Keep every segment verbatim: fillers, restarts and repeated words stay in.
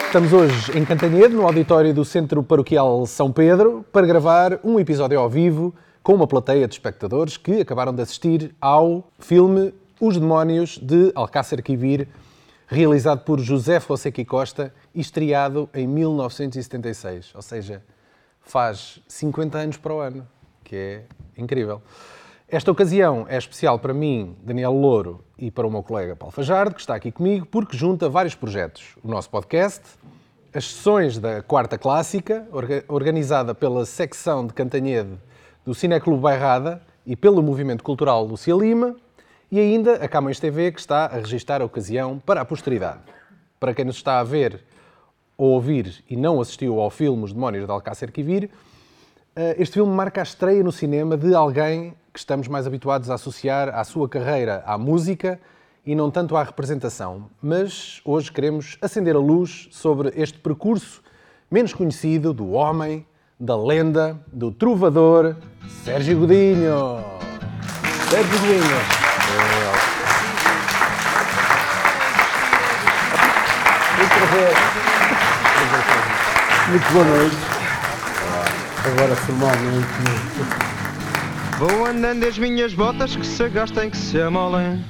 Estamos hoje em Cantanhede, no auditório do Centro Paroquial São Pedro, para gravar um episódio ao vivo com uma plateia de espectadores que acabaram de assistir ao filme Os Demónios de Alcácer Quibir, realizado por José Fonseca e Costa e estreado em mil novecentos e setenta e seis, ou seja, faz cinquenta anos para o ano, que é incrível. Esta ocasião é especial para mim, Daniel Louro, e para o meu colega Paulo Fajardo, que está aqui comigo, porque junta vários projetos. O nosso podcast, as sessões da Quarta Clássica, organizada pela secção de Cantanhede do Cineclube Bairrada e pelo Movimento Cultural Lúcia Lima, e ainda a Camões T V, que está a registrar a ocasião para a posteridade. Para quem nos está a ver ou ouvir e não assistiu ao filme Os Demónios de Alcácer Quibir, este filme marca a estreia no cinema de alguém que estamos mais habituados a associar à sua carreira à música e não tanto à representação. Mas hoje queremos acender a luz sobre este percurso menos conhecido do homem, da lenda, do trovador, Sérgio Godinho. Sérgio Godinho. Muito boa noite. Agora formalmente. Vou andando as minhas botas que se gastem, que se amolem.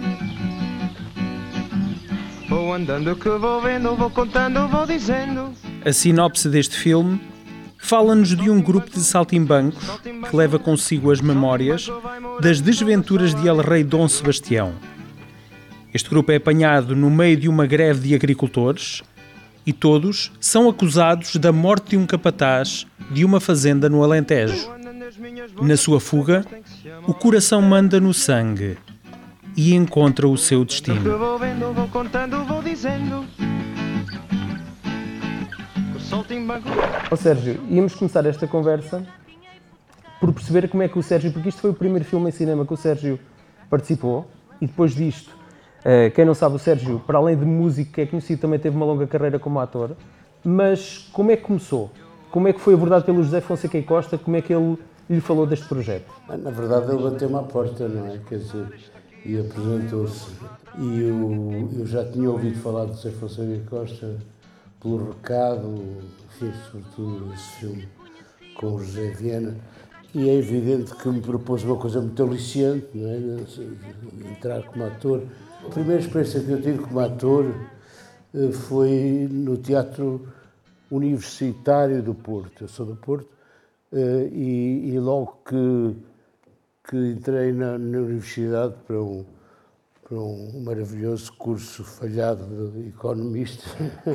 Vou andando que vou vendo, vou contando, vou dizendo. A sinopse deste filme fala-nos de um grupo de saltimbancos que leva consigo as memórias das desventuras de El Rei Dom Sebastião. Este grupo é apanhado no meio de uma greve de agricultores e todos são acusados da morte de um capataz de uma fazenda no Alentejo. Na sua fuga, o coração manda no sangue e encontra o seu destino. Ó Sérgio, íamos começar esta conversa por perceber como é que o Sérgio, porque isto foi o primeiro filme em cinema que o Sérgio participou, e depois disto, quem não sabe, o Sérgio, para além de músico que é conhecido, também teve uma longa carreira como ator. Mas como é que começou? Como é que foi abordado pelo José Fonseca e Costa? Como é que ele lhe falou deste projeto? Na verdade, ele bateu-me à porta, não é? Quer dizer, e apresentou-se. E eu, eu já tinha ouvido falar de José Fonseca e Costa pelo recado, enfim, sobretudo esse filme com o José Viana. E é evidente que me propôs uma coisa muito aliciante, não é? Entrar como ator. A primeira experiência que eu tive como ator foi no Teatro Universitário do Porto. Eu sou do Porto e, e logo que, que entrei na, na universidade para um, para um maravilhoso curso falhado de economista,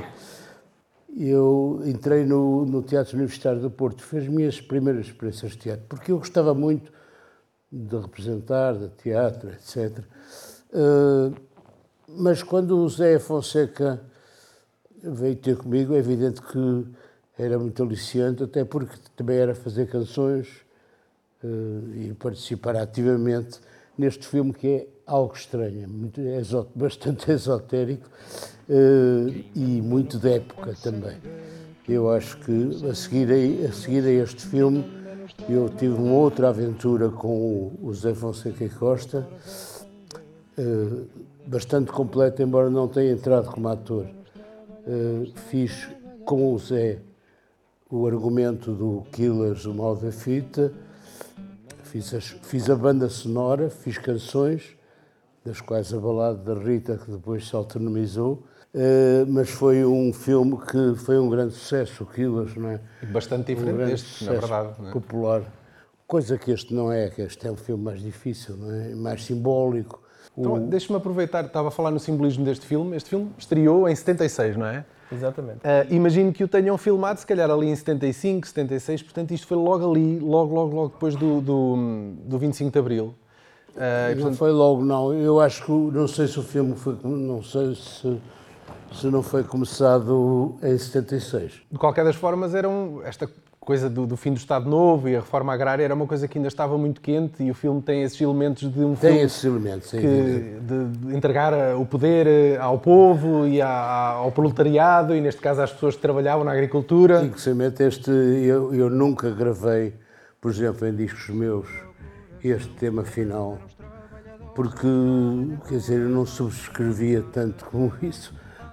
eu entrei no, no Teatro Universitário do Porto. Foi as minhas primeiras experiências de teatro, porque eu gostava muito de representar, de teatro, etcétera. Uh, mas quando o Zé Fonseca veio ter comigo, é evidente que era muito aliciante, até porque também era fazer canções uh, e participar ativamente neste filme que é algo estranho, muito, é bastante esotérico uh, e muito de época também. Eu acho que a seguir a, a seguir a este filme eu tive uma outra aventura com o, o José Fonseca e Costa, Uh, bastante completa, embora não tenha entrado como ator. Uh, fiz com o Zé o argumento do Killers, o Mal da Fita, fiz, as, fiz a banda sonora, fiz canções, das quais a balada da Rita, que depois se autonomizou, uh, mas foi um filme que foi um grande sucesso, o Killers, não é? Bastante diferente um deste, na verdade. Não é? Popular. Coisa que este não é, que este é um filme mais difícil, não é? Mais simbólico. Então, deixa-me aproveitar, estava a falar no simbolismo deste filme. Este filme estreou em setenta e seis, não é? Exatamente. Uh, imagino que o tenham filmado, se calhar, ali em setenta e cinco, setenta e seis, portanto, isto foi logo ali, logo, logo, logo depois do, do, do vinte e cinco de Abril. Uh, não portanto... foi logo, não. Eu acho que, não sei se o filme foi, não sei se, se não foi começado em setenta e seis. De qualquer das formas, era um, esta coisa do, do fim do Estado Novo e a reforma agrária era uma coisa que ainda estava muito quente e o filme tem esses elementos de um tem filme esses elementos, que, de, de entregar o poder ao povo e à, ao proletariado e neste caso às pessoas que trabalhavam na agricultura. Infelizmente este, eu, eu nunca gravei, por exemplo, em discos meus, este tema final, porque, quer dizer, eu não subscrevia tanto como isso,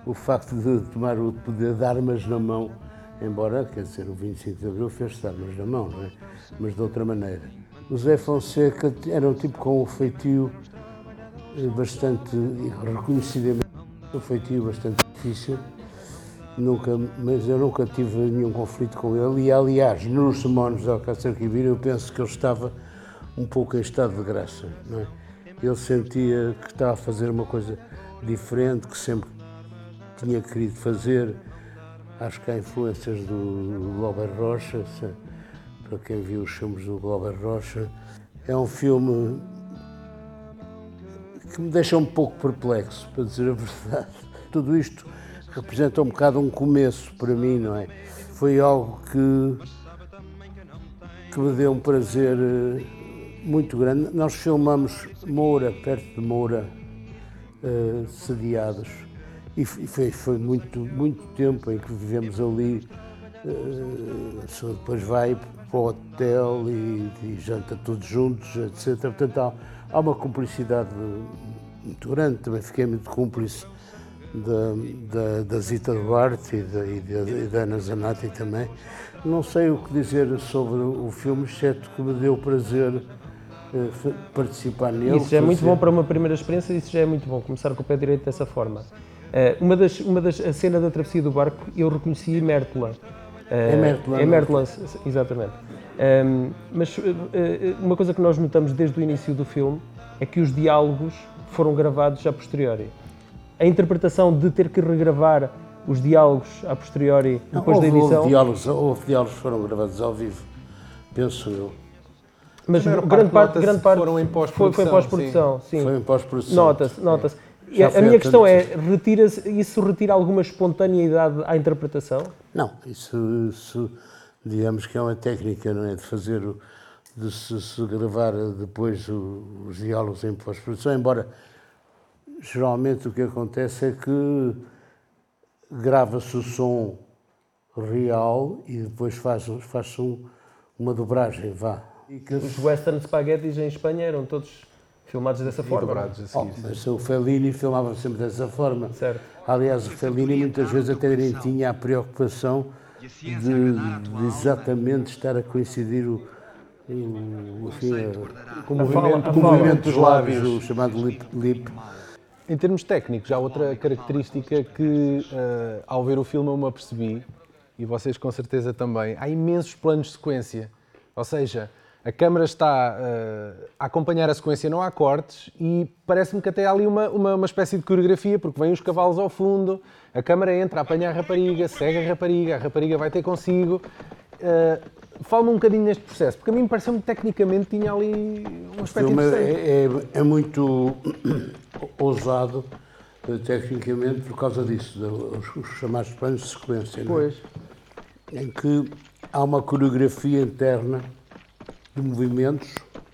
o facto de tomar o poder de armas na mão, embora, quer dizer, o vinte e cinco de Abril fez-se armas na mão, não é? Mas de outra maneira. O José Fonseca era um tipo com um feitio bastante, reconhecidamente, um feitio bastante difícil, nunca, mas eu nunca tive nenhum conflito com ele e, aliás, nos demónios de Alcácer Quibir eu penso que ele estava um pouco em estado de graça, não é? Ele sentia que estava a fazer uma coisa diferente, que sempre tinha querido fazer. Acho que há influências do Glauber Rocha, se, para quem viu os filmes do Glauber Rocha. É um filme que me deixa um pouco perplexo, para dizer a verdade. Tudo isto representa um bocado um começo para mim, não é? Foi algo que, que me deu um prazer muito grande. Nós filmamos Moura, perto de Moura, uh, sediados, e foi, foi muito, muito tempo em que vivemos ali. Uh, depois vai para o hotel e, e janta todos juntos, etcétera. Portanto, há, há uma cumplicidade muito grande. Também fiquei muito cúmplice da, da, da Zita Duarte e da, e da, e da Ana Zanatti também. Não sei o que dizer sobre o filme, exceto que me deu prazer uh, participar nele. Isso já é muito bom para uma primeira experiência, isso já é muito bom, começar com o pé direito dessa forma. Uh, uma das, uma das, a cena da travessia do barco, eu reconheci Mértola. Uh, é Mértola. É Mértola, exatamente. Um, mas uh, uma coisa que nós notamos desde o início do filme é que os diálogos foram gravados a posteriori. A interpretação de ter que regravar os diálogos a posteriori depois Não, houve, da edição... Houve diálogos, houve diálogos que foram gravados ao vivo, penso eu. Mas grande parte, grande parte foram em pós-produção. Foi, foi em pós-produção, sim. sim. Foi em pós-produção. Nota-se, nota-se. A minha questão é, retira isso retira alguma espontaneidade à interpretação? Não, isso, isso digamos que é uma técnica, não é? De fazer, o, de se, se gravar depois o, os diálogos em pós-produção, embora geralmente o que acontece é que grava-se o som real e depois faz-se faz um, uma dobragem, vá. E que... Os western spaghettis em Espanha eram todos filmados dessa e forma. Dobrados, assim, oh, mas o Fellini filmava sempre dessa forma. Certo. Aliás, o Fellini muitas vezes até nem tinha a preocupação de, de exatamente estar a coincidir o, o, enfim, a, o movimento, o movimento dos lábios, o chamado lip, lip. Em termos técnicos, há outra característica que, uh, ao ver o filme, eu me apercebi, e vocês com certeza também, há imensos planos de sequência. Ou seja, a câmara está uh, a acompanhar a sequência, não há cortes, e parece-me que até há ali uma, uma, uma espécie de coreografia, porque vêm os cavalos ao fundo, a câmara entra, apanha a rapariga, segue a rapariga, a rapariga vai ter consigo. Uh, Fala-me um bocadinho neste processo, porque a mim me pareceu-me que tecnicamente tinha ali um aspecto interessante. É, é, é muito ousado, tecnicamente, por causa disso, os, os chamados planos de sequência, pois. Não é? Em que há uma coreografia interna de movimentos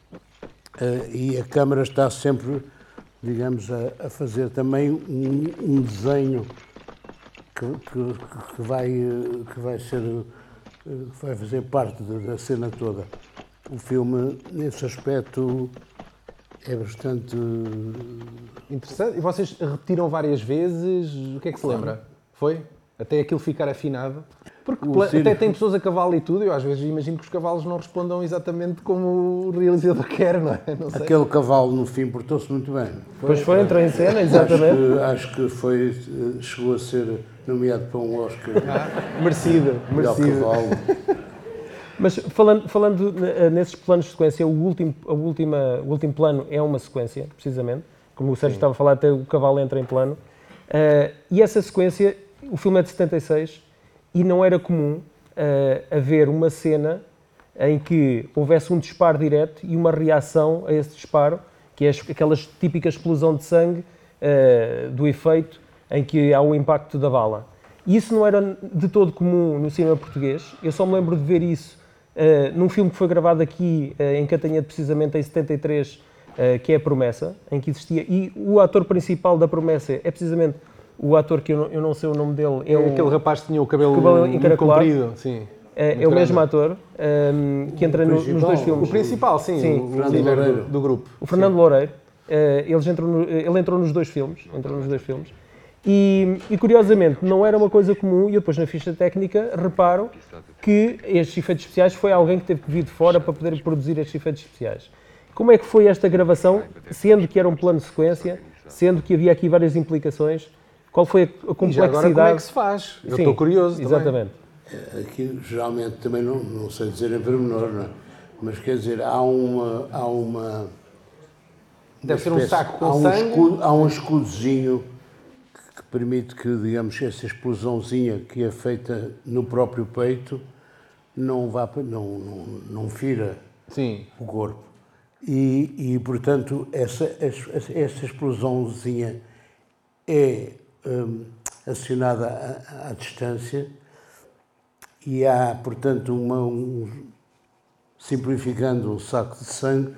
uh, e a câmara está sempre, digamos, a, a fazer também um, um desenho que, que, que, vai, que vai ser... vai fazer parte da cena toda. O filme, nesse aspecto, é bastante... interessante. E vocês repetiram várias vezes? O que é que se lembra? Foi? Até aquilo ficar afinado? Porque o até cine... tem pessoas a cavalo e tudo, eu às vezes imagino que os cavalos não respondam exatamente como o realizador quer, não é? Não sei. Aquele cavalo, no fim, portou-se muito bem. Pois foi, entrou em cena, exatamente. Acho que, acho que foi, chegou a ser nomeado para um Oscar. Ah, merecido, merecido. Cavalo. Mas falando, falando nesses planos de sequência, o último, a última, o último plano é uma sequência, precisamente. Como o Sérgio Sim. estava a falar, até o cavalo entra em plano. Uh, e essa sequência, o filme é de setenta e seis, e não era comum uh, haver uma cena em que houvesse um disparo direto e uma reação a esse disparo, que é aquela típica explosão de sangue uh, do efeito em que há o impacto da bala. E isso não era de todo comum no cinema português. Eu só me lembro de ver isso uh, num filme que foi gravado aqui uh, em Cantanhede, precisamente em setenta e três, uh, que é A Promessa, em que existia... E o ator principal da Promessa é precisamente o ator que eu não, eu não sei o nome dele. É, é o, aquele rapaz que tinha o cabelo, cabelo comprido. Sim. É, é o mesmo ator um, que entra no, nos dois filmes. O principal, sim, sim. o, o líder do, do grupo. O Fernando sim. Loureiro. Uh, eles entram no, ele entrou nos dois filmes. Entrou nos dois filmes. E, e curiosamente não era uma coisa comum, e eu depois na ficha técnica reparo que estes efeitos especiais foi alguém que teve que vir de fora para poder produzir estes efeitos especiais. Como é que foi esta gravação, sendo que era um plano de sequência, sendo que havia aqui várias implicações? Qual foi a complexidade? E já agora como é que se faz? Eu Sim, estou curioso exatamente. também. Aqui, geralmente, também não, não sei dizer em pormenor, não é? Mas quer dizer, há uma... Há uma Deve ser um espécie- saco com há um sangue. escudo, há um escudozinho que, que permite que, digamos, essa explosãozinha que é feita no próprio peito não vá, pa- não, não, não fira Sim. o corpo. E, e portanto, essa, essa, essa explosãozinha é hum, acionada à, à distância e há, portanto, uma, um, simplificando, um saco de sangue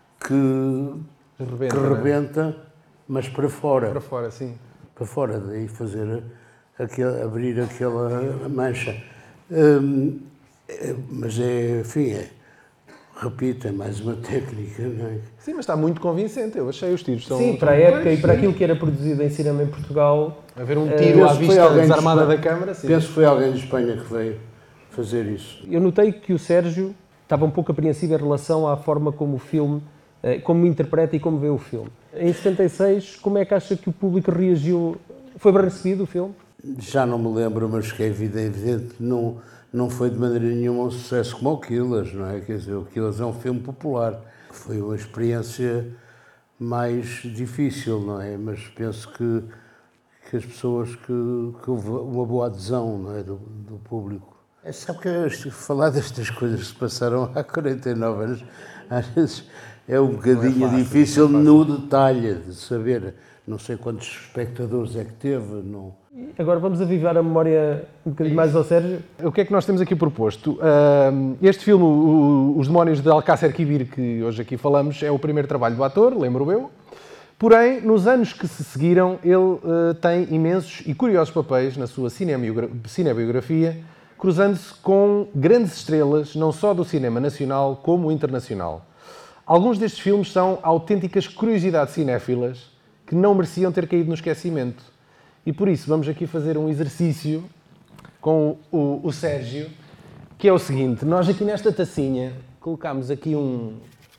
que, Rebenta, que não é? rebenta, mas para fora. Para fora, sim. Para fora, daí fazer aquele, abrir aquela mancha. Hum, é, mas é, enfim, é, repito, é mais uma técnica, não é? Sim, mas está muito convincente. Eu achei os tiros. Estão, Sim, para a estão época bem, e para sim. aquilo que era produzido em cinema em Portugal. Haver um Eh, tiro à penso que foi vista alguém de desarmada Espanha. da câmara, sim. Penso que foi alguém de Espanha que veio fazer isso. Eu notei que o Sérgio estava um pouco apreensivo em relação à forma como o filme, eh, como interpreta e como vê o filme. Em setenta e seis, como é que acha que o público reagiu? Foi bem recebido o filme? Já não me lembro, mas que é evidente, não, não foi de maneira nenhuma um sucesso como o Killers, não é? Quer dizer, o Killers é um filme popular. Foi uma experiência mais difícil, não é? Mas penso que, que as pessoas, que, que houve uma boa adesão, não é? do, do público. É, sabe que eu, falar destas coisas que se passaram há quarenta e nove anos, às vezes é um bocadinho difícil no detalhe de saber. Não sei quantos espectadores é que teve. Não. Agora vamos avivar a memória um bocadinho mais ao Sérgio. O que é que nós temos aqui proposto? Uh, este filme, o, Os Demónios de Alcácer Quibir, que hoje aqui falamos, é o primeiro trabalho do ator, lembro eu. Porém, nos anos que se seguiram, ele uh, tem imensos e curiosos papéis na sua cinemiogra- cinebiografia, cruzando-se com grandes estrelas, não só do cinema nacional como internacional. Alguns destes filmes são autênticas curiosidades cinéfilas que não mereciam ter caído no esquecimento. E por isso vamos aqui fazer um exercício com o, o Sérgio, que é o seguinte: nós aqui nesta tacinha colocámos aqui um,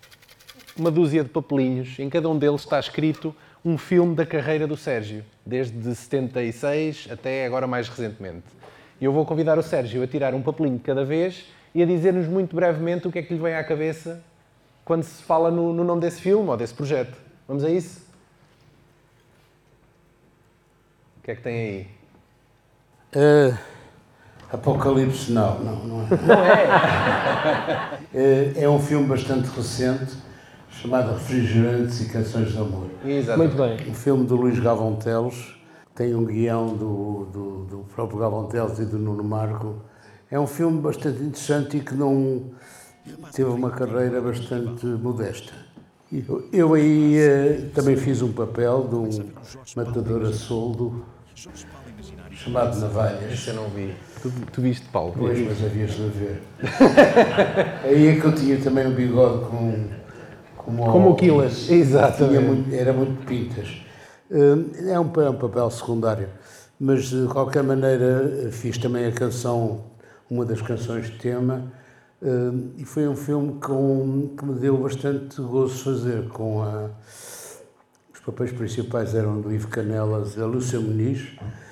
uma dúzia de papelinhos, em cada um deles está escrito um filme da carreira do Sérgio, desde setenta e seis até agora mais recentemente. E eu vou convidar o Sérgio a tirar um papelinho de cada vez e a dizer-nos muito brevemente o que é que lhe vem à cabeça quando se fala no, no nome desse filme ou desse projeto. Vamos a isso? O que é que tem aí? Uh, Apocalipse, não, não, não é. Não é? uh, é um filme bastante recente, chamado Refrigerantes e Canções de Amor. Exatamente. Muito bem. Um filme do Luís Galvão Teles, tem um guião do, do, do próprio Galvão Teles e do Nuno Marco. É um filme bastante interessante e que não teve uma carreira bastante modesta. Eu, eu aí uh, também fiz um papel de um matador a soldo, chamado Navalhas. Isso eu não vi. Tu, tu viste, Paulo? Pois, mas havias de ver. Aí é que eu tinha também um bigode com... Como, Como o Killers. Exatamente. Tinha muito, era muito pintas. Uh, É um, é um papel secundário. Mas, de qualquer maneira, fiz também a canção, uma das canções de tema, uh, e foi um filme com, que me deu bastante gozo fazer. Com a, os papéis principais eram do Ivo Canelas e a Lúcia Muniz.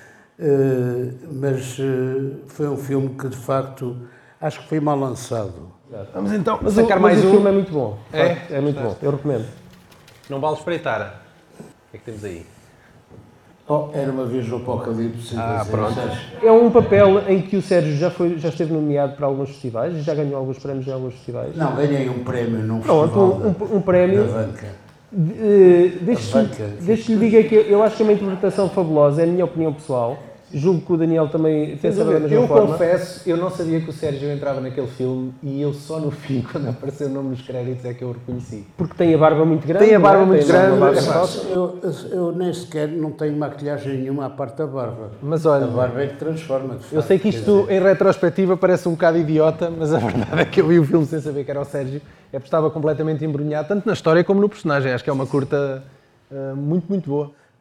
Uh, mas uh, foi um filme que, de facto, acho que foi mal lançado. Vamos então Mas, sacar o, mais mas o um. filme é muito bom. É? É muito bom. Eu recomendo. Não vale espreitar. O que é que temos aí? Oh, era uma vez no Apocalipse. Ah, dizer, pronto. sabes? É um papel em que o Sérgio já, foi, já esteve nomeado para alguns festivais, já ganhou alguns prémios em alguns festivais. Não, ganhei um prémio num Pronto, festival um, um, um da, prémio. da Vanca. Uh, Deixe-lhe Vanca. deixe lhe diga que eu acho que é uma interpretação fabulosa, é a minha opinião pessoal. Julgo que o Daniel também pensa da mesma Eu forma. confesso, eu não sabia que o Sérgio entrava naquele filme e eu só no fim, quando apareceu o nome nos créditos, é que eu o reconheci. Porque tem a barba muito grande. Tem a barba não é? muito Tem uma grande, barba mas- grossa. Eu, eu nem sequer não tenho maquilhagem nenhuma à parte da barba. Mas A olha, barba é que transforma, de facto. eu sei que isto em retrospectiva parece um bocado idiota, mas a verdade é que eu vi o filme sem saber que era o Sérgio, é porque estava completamente embrulhado, tanto na história como no personagem. Acho que é uma curta uh, muito, muito boa.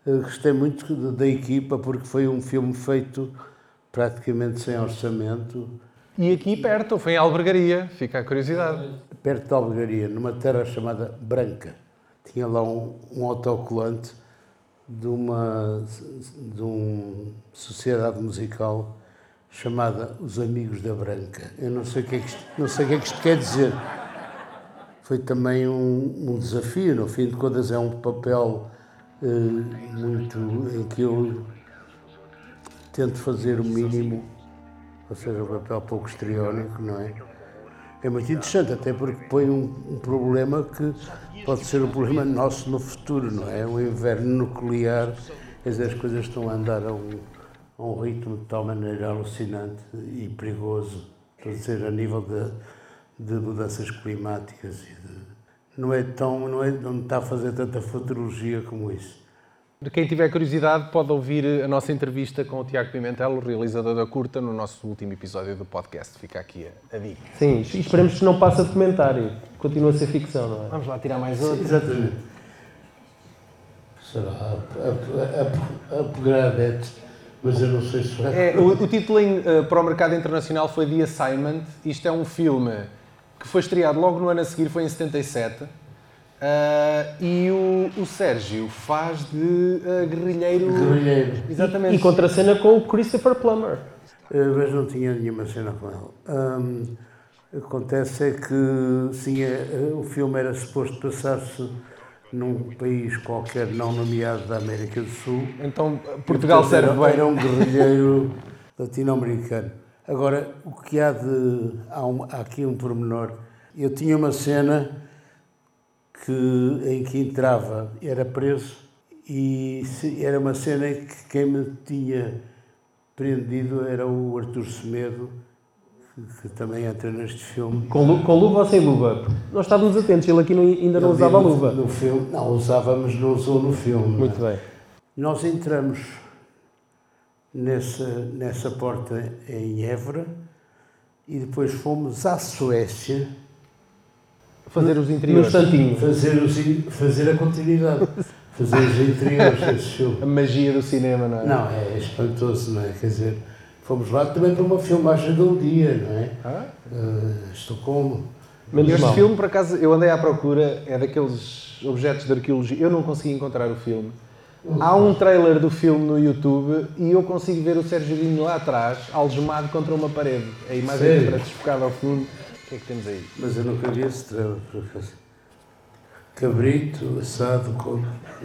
Uh, gostei muito da equipa, porque foi um filme feito praticamente sem orçamento. E aqui perto, foi em Albergaria, fica a curiosidade. Perto de Albergaria, numa terra chamada Branca. Tinha lá um, um autocolante de uma, de uma sociedade musical chamada Os Amigos da Branca. Eu não sei o que é que isto, não sei o que é que isto quer dizer. Foi também um, um desafio, no fim de contas é um papel uh, muito em que eu tento fazer o mínimo, ou seja, um papel pouco histriónico, não é? É muito interessante, até porque põe um, um problema que pode ser um problema nosso no futuro, não é? O inverno nuclear, quer dizer, as coisas estão a andar a um, a um ritmo de tal maneira alucinante e perigoso, quer dizer, a nível de, de mudanças climáticas. E de, não é tão, não, é, não está a fazer tanta futurologia como isso. De quem tiver curiosidade pode ouvir a nossa entrevista com o Tiago Pimentel, o realizador da curta, no nosso último episódio do podcast. Fica aqui a, a dica. Sim, e esperemos que não passe a documentário. Continua a ser ficção, não é? Vamos lá tirar mais outro. Exatamente. Será a, a, a, a Pegradete, mas eu não sei se vai... É, o, o título em, uh, para o mercado internacional foi The Assignment. Isto é um filme que foi estreado logo no ano a seguir, foi em setenta e sete. Uh, e o, o Sérgio faz de uh, guerrilheiro. Guerrilheiro. Exatamente. E contracena com o Christopher Plummer. Uh, mas não tinha nenhuma cena com ele. Um, acontece é que, sim, é, o filme era suposto passar-se num país qualquer não nomeado da América do Sul. Então Portugal Portanto, serve era, bem. Era um guerrilheiro latino-americano. Agora, o que há de... Há, um, há aqui um pormenor. Eu tinha uma cena que, em que entrava, era preso, e se, era uma cena em que quem me tinha prendido era o Artur Semedo, que, que também entra neste filme. Com, lu com luva ou sem luva? Nós estávamos atentos, ele aqui não, ainda não Ele usava no, luva. No filme, não, usava, mas não usou no filme. Muito não. bem. Nós entramos nessa, nessa porta em Évora e depois fomos à Suécia Fazer os No interiores. instantinho. fazer, os, fazer a continuidade, fazer os interiores desse filme. A magia do cinema, não é? Não, é espantoso, não é? Quer dizer, fomos lá também para uma filmagem de um dia, não é? Ah? Uh, Estocolmo. Menos Este mal. filme, por acaso, eu andei à procura, é daqueles objetos de arqueologia, eu não consegui encontrar o filme. Há um trailer do filme no YouTube e eu consigo ver o Sérgio Godinho lá atrás, algemado contra uma parede. A imagem Sério? entra desfocada ao fundo. O que é que temos aí? Mas eu nunca vi esse trailer, por acaso. Cabrito, assado, com...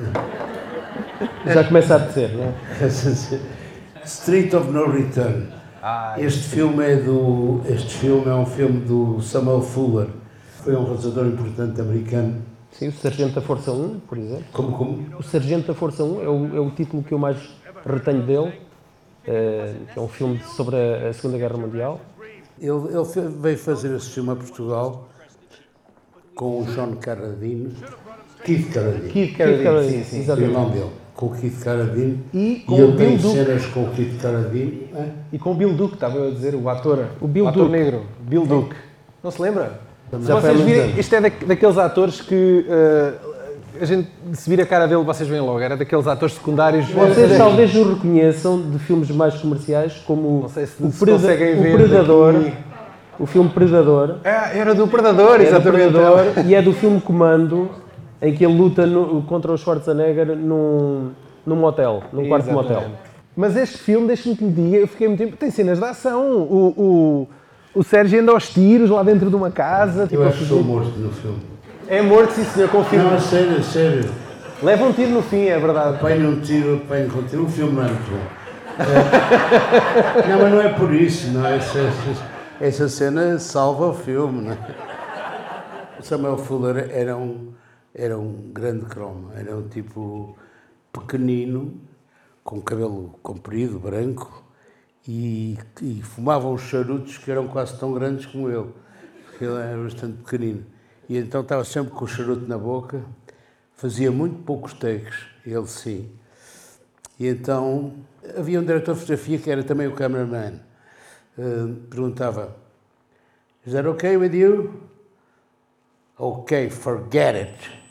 Já começa a apetecer, não é? Street of No Return. Ah, Este filme é do, este filme é um filme do Samuel Fuller. Foi um realizador importante americano. Sim, o Sargento da Força um, por exemplo. Como, como? O Sargento da Força um é o, é o título que eu mais retenho dele. É, é um filme sobre a, a Segunda Guerra Mundial. Ele, ele fe- veio fazer esse filme a Portugal com o John Carradine, Keith Carradine, Keith Keith Carradine, Carradine, sim, sim. o exatamente. irmão dele, com o Keith Carradine. E com E o ele tem Bill Duke. cenas com o Keith Carradine. É? E com o Bill Duke, estava eu a dizer, o ator. O Bill ator Duke. negro. Bill Duke. Não se lembra? Se Já foi há vocês muitos virem, anos. isto é da, daqueles atores que uh, a gente, se vir a cara dele, vocês veem logo. Era daqueles atores secundários. Vocês uh, talvez o reconheçam de filmes mais comerciais, como Não sei se- o, se Preda- conseguem o ver Predador, daqui. o filme Predador, Ah, era do Predador, é do exatamente. Predador, e é do filme Comando, em que ele luta no- contra o Schwarzenegger num, num motel, num quarto de motel. Exatamente. Mas este filme, deixa-me que lhe diga, eu fiquei muito tempo. Tem cenas de ação. O, o, o Sérgio anda aos tiros lá dentro de uma casa. Tipo, Eu a acho que fazer- sou morto no filme. É morto, sim senhor, confirmo. Não, a sério, a sério. Leva um tiro no fim, é verdade. Apanho um tiro, apanho com tiro. O filme não é muito bom. É. Não, mas não é por isso, não é? Essa, essa, essa cena salva o filme, não é? O Samuel Fuller era um, era um grande cromo. Era um tipo pequenino, com cabelo comprido, branco, e, e fumava uns charutos que eram quase tão grandes como ele, porque ele era bastante pequenino. E então estava sempre com o charuto na boca, fazia muito poucos takes, ele sim. E então havia um diretor de fotografia que era também o cameraman. Uh, perguntava: Is that okay with you? Okay, forget it.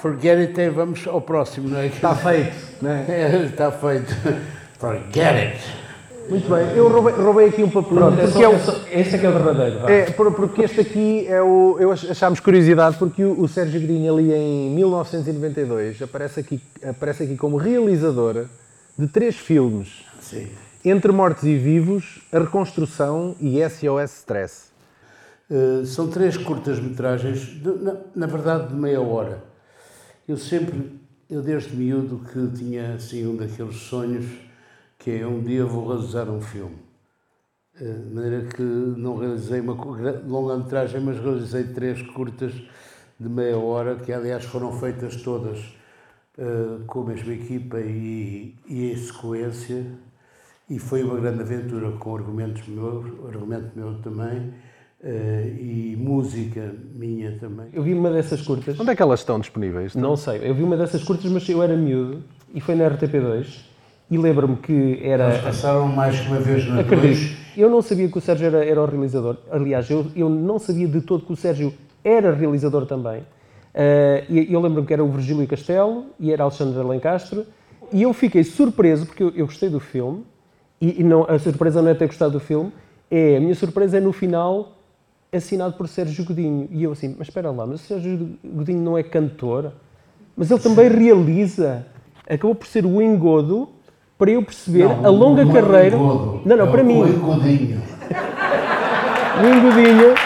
forget it e vamos ao próximo, não é? Está feito, não é? É, está feito. Forget it. Muito bem, eu roubei, roubei aqui um papel. Pronto, é porque só, é o, é só, este é que é o derradeiro. vá. é, por- porque este aqui é o. Eu ach- achámos curiosidade porque o, o Sérgio Godinho, ali em mil novecentos e noventa e dois, aparece aqui, aparece aqui como realizador de três filmes: Sim. Entre Mortos e Vivos, A Reconstrução e S O S Stress. Uh, são três curtas-metragens, de- na, na verdade, de meia hora. Eu sempre, eu desde miúdo que tinha assim um daqueles sonhos que é um dia vou realizar um filme. Uh, de maneira que não realizei uma cu- gra- longa-metragem, mas realizei três curtas de meia hora, que aliás foram feitas todas uh, com a mesma equipa e, e em sequência. E foi uma grande aventura com argumentos meus, argumento meu também, eh, e música minha também. Eu vi uma dessas curtas, Onde é que elas estão disponíveis? não sei, eu vi uma dessas curtas, mas eu era miúdo e foi na R T P dois e lembro-me que era... Elas passaram mais que uma vez na Acredito. dois. Eu não sabia que o Sérgio era, era o realizador. Aliás, eu, eu não sabia de todo que o Sérgio era realizador também. Uh, e eu lembro-me que era o Virgílio Castelo e era Alexandre Alencastro. E eu fiquei surpreso, porque eu, eu gostei do filme. E, e não, a surpresa não é ter gostado do filme. É, a minha surpresa é no final, assinado por Sérgio Godinho. E eu assim, mas espera lá, mas o Sérgio Godinho não é cantor? Mas ele também realiza. Acabou por ser o engodo para eu perceber Não, a longa não é o carreira... engodo, Não, não, é para o mim. O engodinho. O engodinho.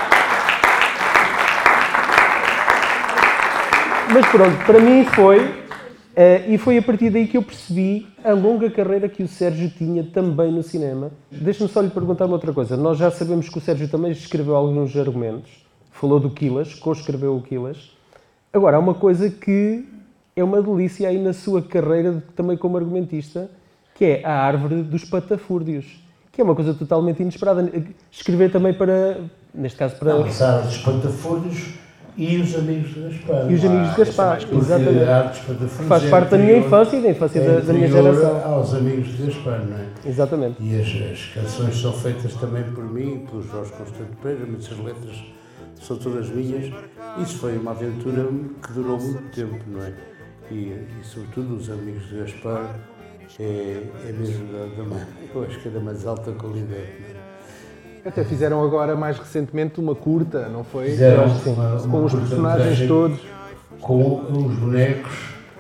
Mas pronto, para mim foi, uh, e foi a partir daí que eu percebi a longa carreira que o Sérgio tinha também no cinema. Deixa-me só lhe perguntar uma outra coisa. Nós já sabemos que o Sérgio também escreveu alguns argumentos, falou do Quilas, co-escreveu o Quilas. Agora, há uma coisa que é uma delícia aí na sua carreira também como argumentista, que é a árvore dos patafúrdios, que é uma coisa totalmente inesperada. Escrever também para, neste caso, para... Não, as Árvores dos Patafúrdios e os Amigos de Gaspar. E os Amigos de Gaspar, Porque exatamente. a Arte dos Patafúrdios Faz é parte da minha anterior- infância e da infância é da, da minha anterior geração. aos Amigos de Gaspar, não é? Exatamente. E as, as canções são feitas também por mim e pelo Jorge Constante Pereira, mas as letras são todas minhas. Isso foi uma aventura que durou muito tempo, não é? E, e sobretudo, os Amigos de Gaspar é, é mesmo da, da, eu acho que é da mais alta qualidade. Não é? Até fizeram agora, mais recentemente, uma curta, não foi? Fizeram Com- uma- uma com os personagens curta-metragem todos. Com os bonecos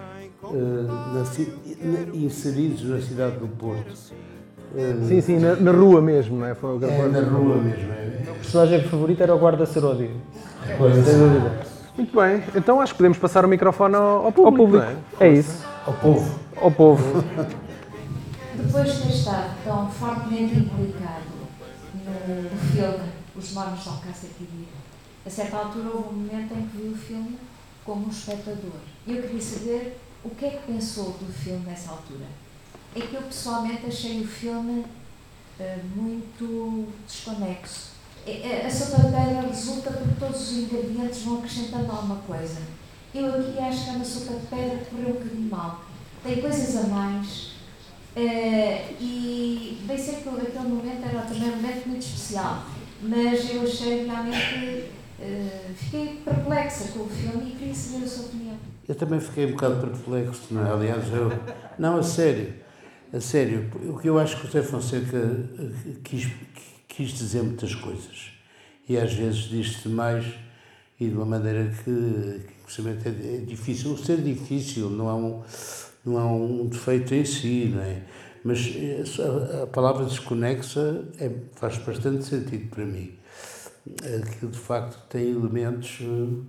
eh, na ci- na- inseridos na cidade do Porto. Eh, Sim, sim, na, na rua mesmo, não é? Foi o É na rua mesmo. É, O personagem favorito era o Guarda Seródio. é coisa Sem dúvida. Muito bem, então acho que podemos passar o microfone ao, ao público. Ao público. não é? É isso. ao povo. Ao povo. Depois de ter estado tão fortemente implicado no, no filme Os Mormos de Alcácer Quibir, a certa altura houve um momento em que vi o filme como um espectador. E eu queria saber o que é que pensou do filme nessa altura. É que eu pessoalmente achei o filme uh, muito desconexo. É, é, a sopa de pedra resulta porque todos os ingredientes vão acrescentando alguma coisa. Eu aqui acho que é uma sopa de pedra que correu um bocadinho mal. Tem coisas a mais. Uh, e bem sei que aquele momento era também um momento muito especial, mas eu achei realmente, uh, fiquei perplexa com o filme e queria saber a sua opinião. Eu também fiquei um bocado perplexo, não é? Aliás, eu. Não, a sério. A sério. O que eu acho que o Zé Fonseca quis, quis dizer muitas coisas. E às vezes diz-se demais e de uma maneira que, que é, é difícil. O ser difícil não é um. Não é um defeito em si, não é? Mas a, a palavra desconexa é, faz bastante sentido para mim. Que de facto tem elementos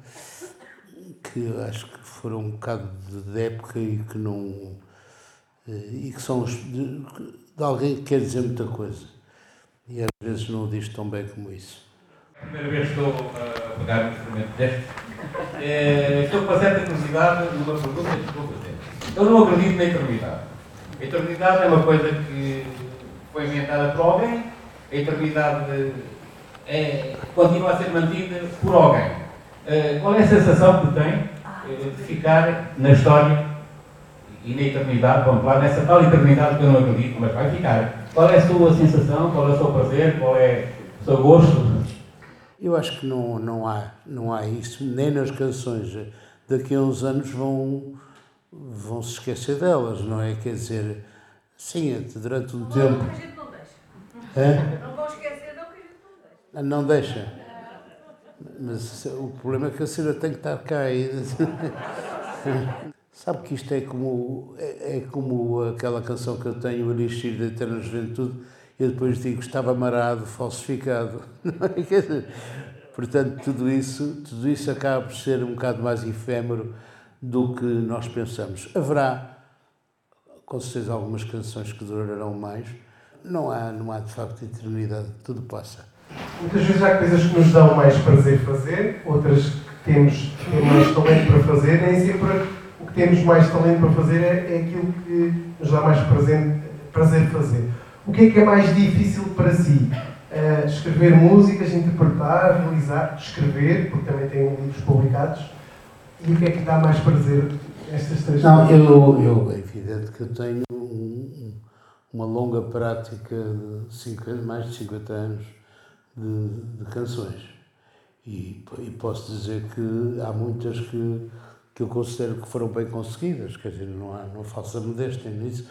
que eu acho que foram um bocado de época e que não. E que são de, de alguém que quer dizer muita coisa. E às vezes não o diz tão bem como isso. A primeira vez que estou a pegar um instrumento deste, é, estou com uma certa curiosidade numa pergunta que estou a fazer. Eu não acredito na eternidade. A eternidade é uma coisa que foi inventada por alguém, a eternidade é, continua a ser mantida por alguém. Uh, qual é a sensação que tem uh, de ficar na história e na eternidade, vamos lá, nessa tal eternidade que eu não acredito, mas vai ficar? Qual é a sua sensação, qual é o seu prazer, qual é o seu gosto? Eu acho que não, não, há, não há isso, nem nas canções daqui a uns anos vão, vão se esquecer delas, não é? Quer dizer, sim, durante um tempo... Não, que a gente não deixa. É? Não vão esquecer, não, que a gente não deixa. Não deixa. Mas o problema é que a cena tem que estar cá ainda. Sabe que isto é como, é, é como aquela canção que eu tenho, o Elixir da Eterna Juventude, e eu depois digo, estava amarado, falsificado. Quer dizer, portanto, tudo isso, tudo isso acaba por ser um bocado mais efêmero do que nós pensamos. Haverá, com certeza, algumas canções que durarão mais. Não há, não há de facto eternidade, tudo passa. Muitas vezes há coisas que nos dão mais prazer fazer, outras que temos, que temos mais talento para fazer, nem sempre o que temos mais talento para fazer é, é aquilo que nos dá mais prazer, prazer fazer. O que é que é mais difícil para si? Uh, escrever músicas, interpretar, realizar, escrever, porque também tem livros publicados, e o que é que dá mais prazer nestas três Não, coisas? eu, eu, é evidente que eu tenho um, uma longa prática de cinquenta, mais de cinquenta anos de, de canções. E, e posso dizer que há muitas que, que eu considero que foram bem conseguidas, quer dizer, não há não falsa modéstia nisso.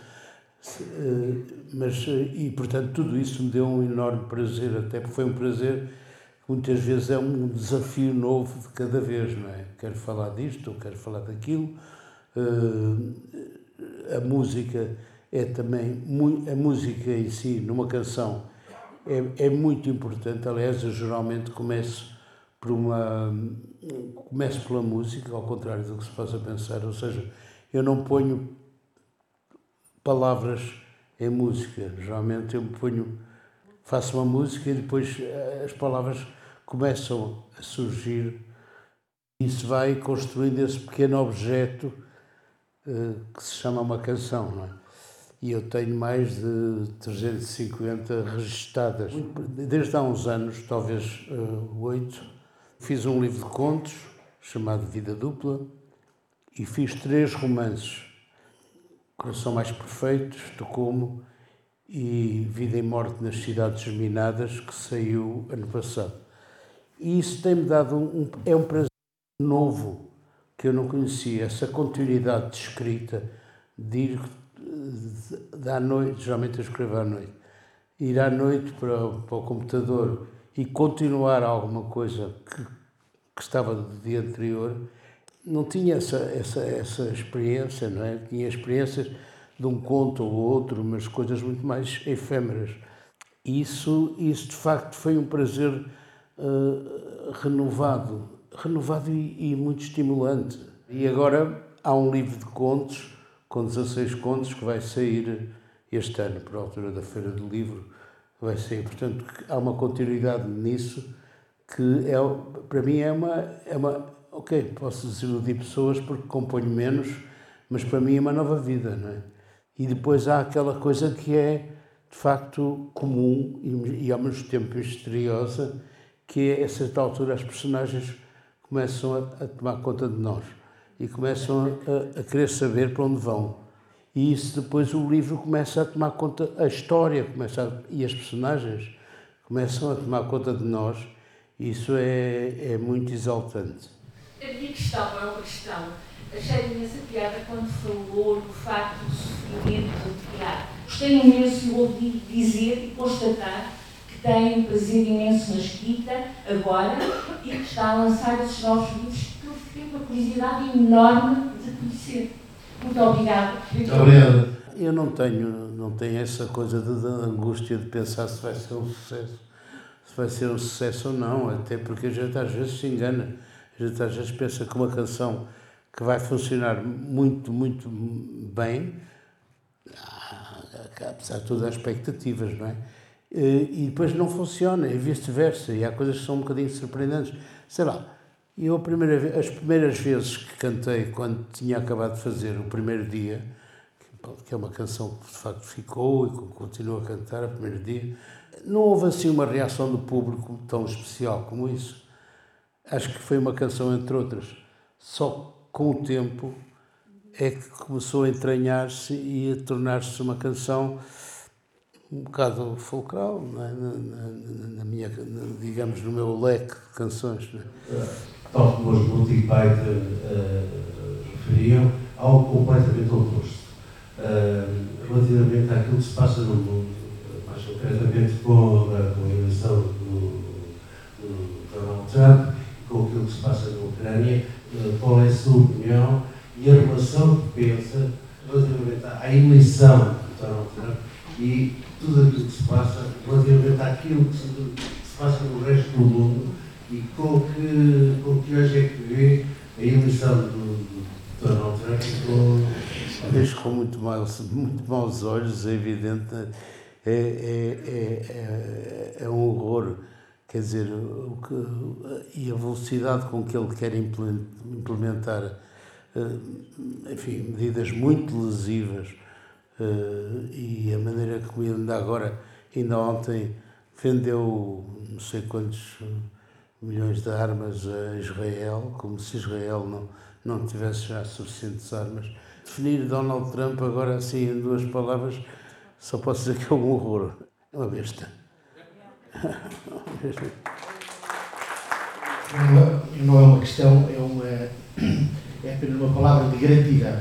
Mas, e portanto, tudo isso me deu um enorme prazer, até porque foi um prazer que muitas vezes é um desafio novo de cada vez, não é? Quero falar disto, ou quero falar daquilo. A música é também, a música em si, numa canção, é, é muito importante. Aliás, eu geralmente começo por uma, começo pela música, ao contrário do que se possa pensar, ou seja, eu não ponho palavras em música. Geralmente eu ponho, faço uma música e depois as palavras começam a surgir e isso vai construindo esse pequeno objeto uh, que se chama uma canção, não é? E eu tenho mais de trezentas e cinquenta registadas. Desde há uns anos, talvez uh, oito, fiz um livro de contos chamado Vida Dupla e fiz três romances. Coração Mais Perfeito, Estocolmo e Vida e Morte nas Cidades Geminadas, que saiu ano passado. E isso tem-me dado um, é um prazer novo que eu não conhecia, essa continuidade de escrita, de ir de, de à noite, geralmente eu escrevo à noite, ir à noite para, para o computador e continuar alguma coisa que, que estava do dia anterior. Não tinha essa, essa, essa experiência, não é? Tinha experiências de um conto ou outro, mas coisas muito mais efêmeras. Isso, isso de facto, foi um prazer uh, renovado, renovado e, e muito estimulante. E agora há um livro de contos, com dezasseis contos, que vai sair este ano, por altura da Feira do Livro, vai sair. Portanto, há uma continuidade nisso que, é, para mim, é uma... É uma ok, posso desiludir pessoas porque componho menos, mas para mim é uma nova vida, não é? E depois há aquela coisa que é, de facto, comum e, e ao mesmo tempo misteriosa, que é, a certa altura, as personagens começam a, a tomar conta de nós e começam a, a querer saber para onde vão. E isso depois o livro começa a tomar conta, a história começa a, e as personagens começam a tomar conta de nós, e isso é, é muito exaltante. A minha questão é uma questão. Achei imensa piada quando falou no facto do sofrimento do teatro. Gostei imenso de ouvir dizer e constatar que tem um prazer imenso na escrita agora e que está a lançar esses novos livros que eu fiquei com uma curiosidade enorme de conhecer. Muito obrigada. Muito obrigado. Eu não tenho, não tenho essa coisa de, de angústia de pensar se vai ser um sucesso, se vai ser um sucesso ou não, até porque a gente às vezes se engana. A gente às vezes pensa que uma canção que vai funcionar muito, muito bem, apesar de todas as expectativas, não é? E depois não funciona, e vice-versa, e há coisas que são um bocadinho surpreendentes. Sei lá, eu a primeira, as primeiras vezes que cantei, quando tinha acabado de fazer o primeiro dia, que é uma canção que de facto ficou e que continuo a cantar o primeiro dia, não houve assim uma reação do público tão especial como isso. Acho que foi uma canção, entre outras. Só com o tempo é que começou a entranhar-se e a tornar-se uma canção um bocado fulcral, não é? na, na, na minha, na, digamos, no meu leque de canções. Não é? tal como os Monty Python uh, referiam, algo completamente oposto. Uh, relativamente àquilo que se passa no mundo, mais concretamente com a, com a eleição do, do Donald Trump e com aquilo que se passa na Ucrânia, uh, qual é a sua opinião e a relação que pensa relativamente à eleição do Donald Trump e tudo aquilo que se passa relativamente àquilo que se, que se passa no resto do mundo e com que, com que hoje é que vê a eleição do, do Donald Trump e com... Vejo com muito maus, muito maus olhos, é evidente, é, é, é, é, é um horror, quer dizer, o que, e a velocidade com que ele quer implementar, enfim, medidas muito lesivas, e a maneira como ele ainda agora, ainda ontem, vendeu não sei quantos milhões de armas a Israel, como se Israel não, não tivesse já suficientes armas. Definir Donald Trump agora assim em duas palavras, só posso dizer que é um horror. É uma besta. Não, não é uma questão, é, uma, é apenas uma palavra de gratidão.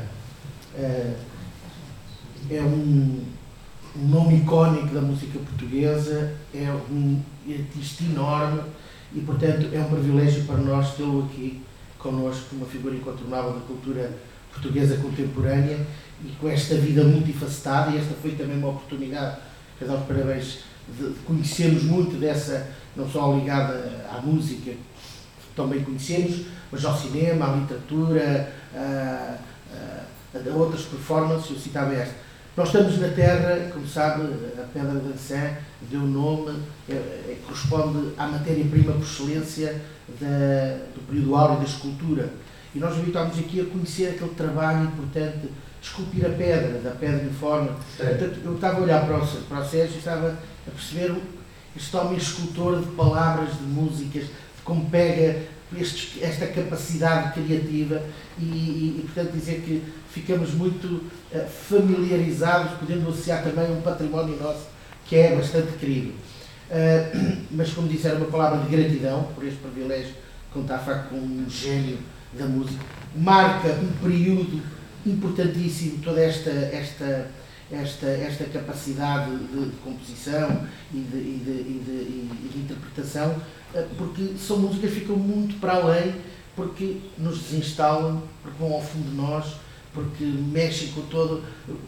É um, um nome icónico da música portuguesa, é um artista enorme e, portanto, é um privilégio para nós tê-lo aqui connosco, uma figura incontornável da cultura portuguesa contemporânea e com esta vida multifacetada, e esta foi também uma oportunidade, quero dar os parabéns, de conhecermos muito dessa, não só ligada à música, que também conhecemos, mas ao cinema, à literatura, a, a, a outras performances, eu citava esta. Nós estamos na Terra, como sabe, a Pedra de Ançã deu nome, é, é, corresponde à matéria-prima por excelência da, do período áureo da escultura. E nós habituámos aqui a conhecer aquele trabalho importante de esculpir a pedra, da pedra em forma. Portanto, eu estava a olhar para o, para o Sérgio e estava a perceber este homem escultor de palavras, de músicas, de como pega este, esta capacidade criativa e, e, e, portanto, dizer que ficamos muito uh, familiarizados, podendo associar também um património nosso que é bastante querido. Uh, mas, como disse, era uma palavra de gratidão por este privilégio de contar com um gênio da música, marca um período importantíssimo, toda esta, esta, esta, esta capacidade de, de composição e de, e, de, e, de, e de interpretação, porque são músicas que ficam muito para além, porque nos desinstalam, porque vão ao fundo de nós, porque mexem com todo...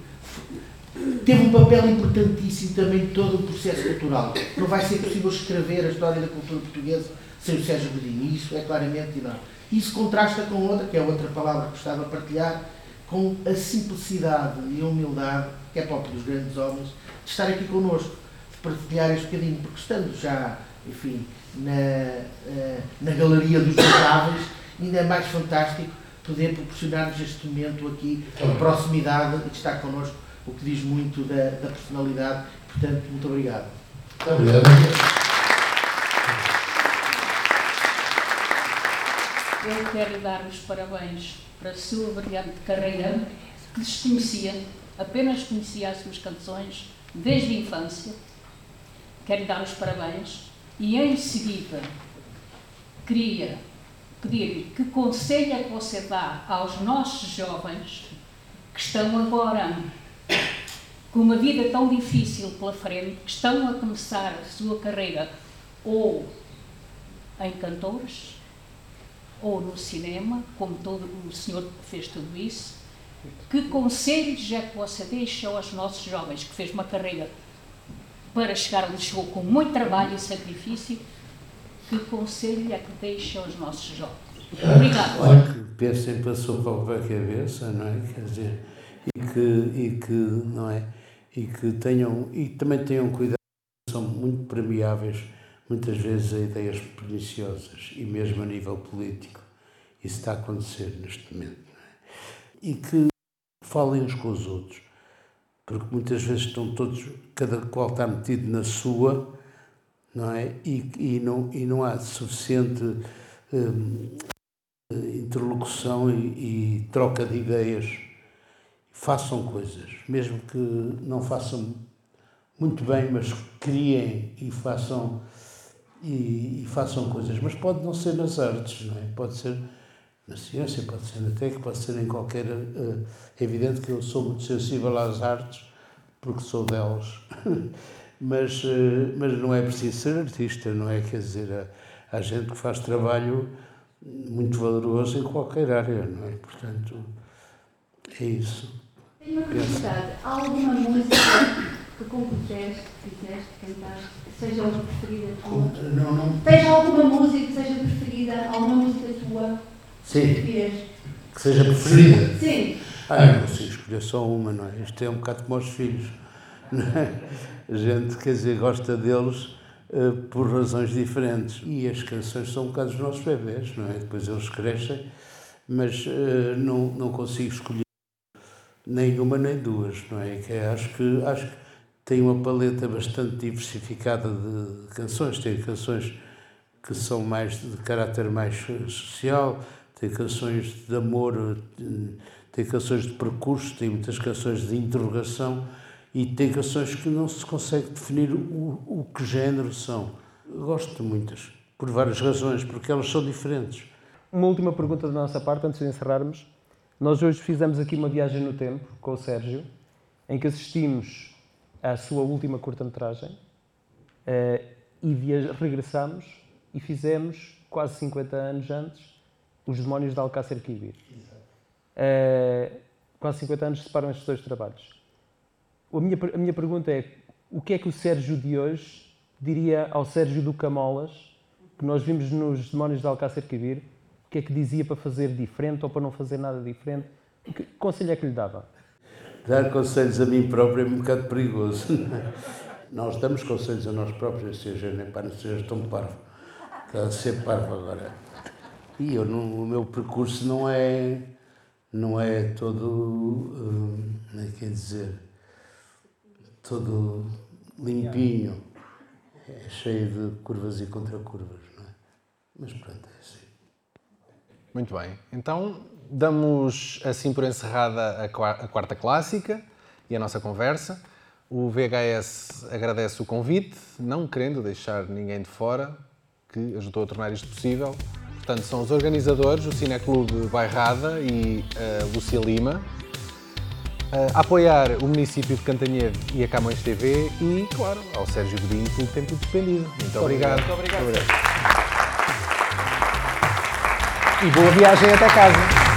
Teve um papel importantíssimo também em todo o processo cultural. Não vai ser possível escrever a história da cultura portuguesa sem o Sérgio Godinho, isso é claramente enorme. Isso contrasta com outra, que é outra palavra que gostava de partilhar, com a simplicidade e a humildade, que é próprio dos grandes homens, de estar aqui connosco, de partilhar este bocadinho, porque estando já, enfim, na, na galeria dos notáveis, ainda é mais fantástico poder proporcionar-nos este momento aqui, de proximidade e de estar connosco, o que diz muito da, da personalidade. Portanto, muito obrigado. Muito obrigado. Eu quero dar os parabéns para a sua brilhante carreira, que desconhecia, apenas conhecia as suas canções desde a infância. Quero dar os parabéns e, em seguida, queria pedir-lhe que conselho é que você dá aos nossos jovens que estão agora com uma vida tão difícil pela frente, que estão a começar a sua carreira ou em cantores, ou no cinema, como todo o senhor fez tudo isso. Que conselhos é que você deixa aos nossos jovens, que fez uma carreira para chegar onde chegou com muito trabalho e sacrifício? Que conselho é que deixa aos nossos jovens? Obrigado. Olha, que pensem pela sua própria cabeça, não é? Quer dizer, e que, e que, não é? E que tenham, e também tenham cuidado, são muito permeáveis muitas vezes a ideias perniciosas, e mesmo a nível político. Isso está a acontecer neste momento. Não é? E que falem uns com os outros, porque muitas vezes estão todos, cada qual está metido na sua, não é? E, e, não, e não há suficiente hum, interlocução e, e troca de ideias. Façam coisas, mesmo que não façam muito bem, mas criem e façam e, e façam coisas. Mas pode não ser nas artes, não é? Pode ser na ciência, pode ser na técnica, pode ser em qualquer... Uh, é evidente que eu sou muito sensível às artes, porque sou delas. mas, uh, mas não é preciso ser artista, não é? Quer dizer, há, há gente que faz trabalho muito valoroso em qualquer área, não é? Portanto, é isso. Tenho uma curiosidade. Há alguma música que compuseste, que fizeste, que cantaste, que seja a preferida tua? Não, não. Tens alguma música que seja preferida? Alguma música tua? Sim. Que, que seja preferida? Sim. Ah, eu não consigo escolher só uma, não é? Isto é um bocado como os filhos. Não é? A gente, quer dizer, gosta deles uh, por razões diferentes. E as canções são um bocado os nossos bebés, não é? Depois eles crescem, mas uh, não, não consigo escolher nem uma nem duas, não é? Que é, acho que acho que tem uma paleta bastante diversificada de canções. Tem canções que são mais de caráter mais social, tem canções de amor, tem canções de percurso, tem muitas canções de interrogação e tem canções que não se consegue definir o, o que género são. Eu gosto de muitas, por várias razões, porque elas são diferentes. Uma última pergunta da nossa parte, antes de encerrarmos. Nós hoje fizemos aqui uma viagem no tempo com o Sérgio, em que assistimos à sua última curta-metragem uh, e via- regressámos e fizemos, quase cinquenta anos antes, Os Demónios de Alcácer Quibir. Uh, quase cinquenta anos separam estes dois trabalhos. A minha, a minha pergunta é, o que é que o Sérgio de hoje diria ao Sérgio do Camolas, que nós vimos nos Demónios de Alcácer Quibir, o que é que dizia para fazer diferente ou para não fazer nada diferente? Que conselho é que lhe dava? Dar conselhos a mim próprio é um bocado perigoso. Nós damos conselhos a nós próprios, seja, nem para não seja tão parvo. Está a ser parvo agora. E eu não, o meu percurso não é, não é todo, hum, como é que quer dizer, todo limpinho. É cheio de curvas e contracurvas, não é? Mas pronto, é assim. Muito bem. Então, damos assim por encerrada a quarta clássica e a nossa conversa. O V H S agradece o convite, não querendo deixar ninguém de fora, que ajudou a tornar isto possível. Portanto, são os organizadores, o Cineclube Bairrada e a Lúcia Lima, a apoiar o município de Cantanhede e a Camões T V e, claro, ao Sérgio Godinho pelo tempo despendido. Muito, Muito obrigado. Muito obrigado. Muito obrigado. E boa viagem até casa.